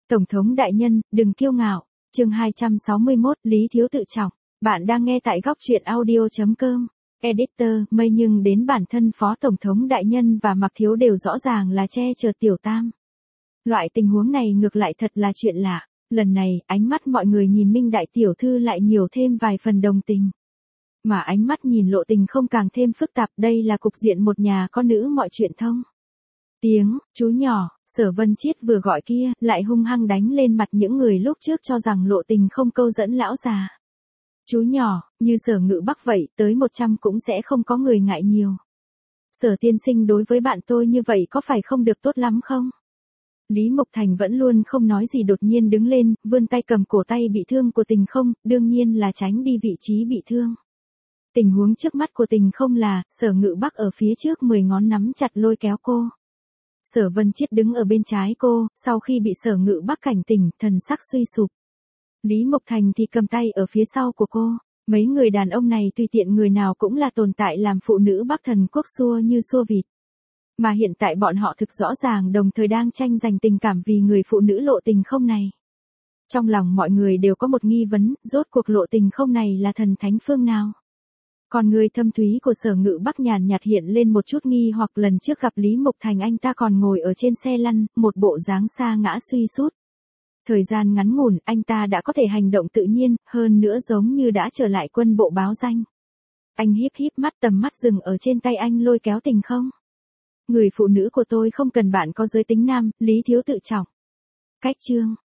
Tổng thống đại nhân, đừng kiêu ngạo. Chương 261, Lý Thiếu tự trọng. Bạn đang nghe tại góc truyện audio.com. Editor, mây nhưng đến bản thân Phó Tổng thống đại nhân và Mạc Thiếu đều rõ ràng là che chở Tiểu Tam. Loại tình huống này ngược lại thật là chuyện lạ. Lần này, ánh mắt mọi người nhìn Minh đại tiểu thư lại nhiều thêm vài phần đồng tình. Mà ánh mắt nhìn Lộ Tình không càng thêm phức tạp, đây là cục diện một nhà con nữ mọi chuyện thông. Tiếng, chú nhỏ, Sở Vân Chiết vừa gọi kia, lại hung hăng đánh lên mặt những người lúc trước cho rằng Lộ Tình không câu dẫn lão già. Chú nhỏ, như Sở Ngự Bắc vậy, tới 100 cũng sẽ không có người ngại nhiều. Sở tiên sinh đối với bạn tôi như vậy có phải không được tốt lắm không? Lý Mộc Thành vẫn luôn không nói gì đột nhiên đứng lên, vươn tay cầm cổ tay bị thương của Tình Không, đương nhiên là tránh đi vị trí bị thương. Tình huống trước mắt của Tình Không là, Sở Ngự Bắc ở phía trước 10 ngón nắm chặt lôi kéo cô. Sở Vân Chiết đứng ở bên trái cô, sau khi bị Sở Ngự Bắc cảnh tỉnh, thần sắc suy sụp. Lý Mộc Thành thì cầm tay ở phía sau của cô. Mấy người đàn ông này tùy tiện người nào cũng là tồn tại làm phụ nữ Bắc Thần Quốc xua như xua vịt. Mà hiện tại bọn họ thực rõ ràng đồng thời đang tranh giành tình cảm vì người phụ nữ Lộ Tình Không này. Trong lòng mọi người đều có một nghi vấn, rốt cuộc Lộ Tình Không này là thần thánh phương nào? Còn người thâm thúy của Sở Ngự Bắc nhàn nhạt hiện lên một chút nghi hoặc lần trước gặp Lý Mộc Thành anh ta còn ngồi ở trên xe lăn, một bộ dáng sa ngã suy sút. Thời gian ngắn ngủn, anh ta đã có thể hành động tự nhiên, hơn nữa giống như đã trở lại quân bộ báo danh. Anh híp híp mắt, tầm mắt dừng ở trên tay anh lôi kéo Tình Không. Người phụ nữ của tôi không cần bạn có giới tính nam, Lý Thiếu tự trọng. Cách chương.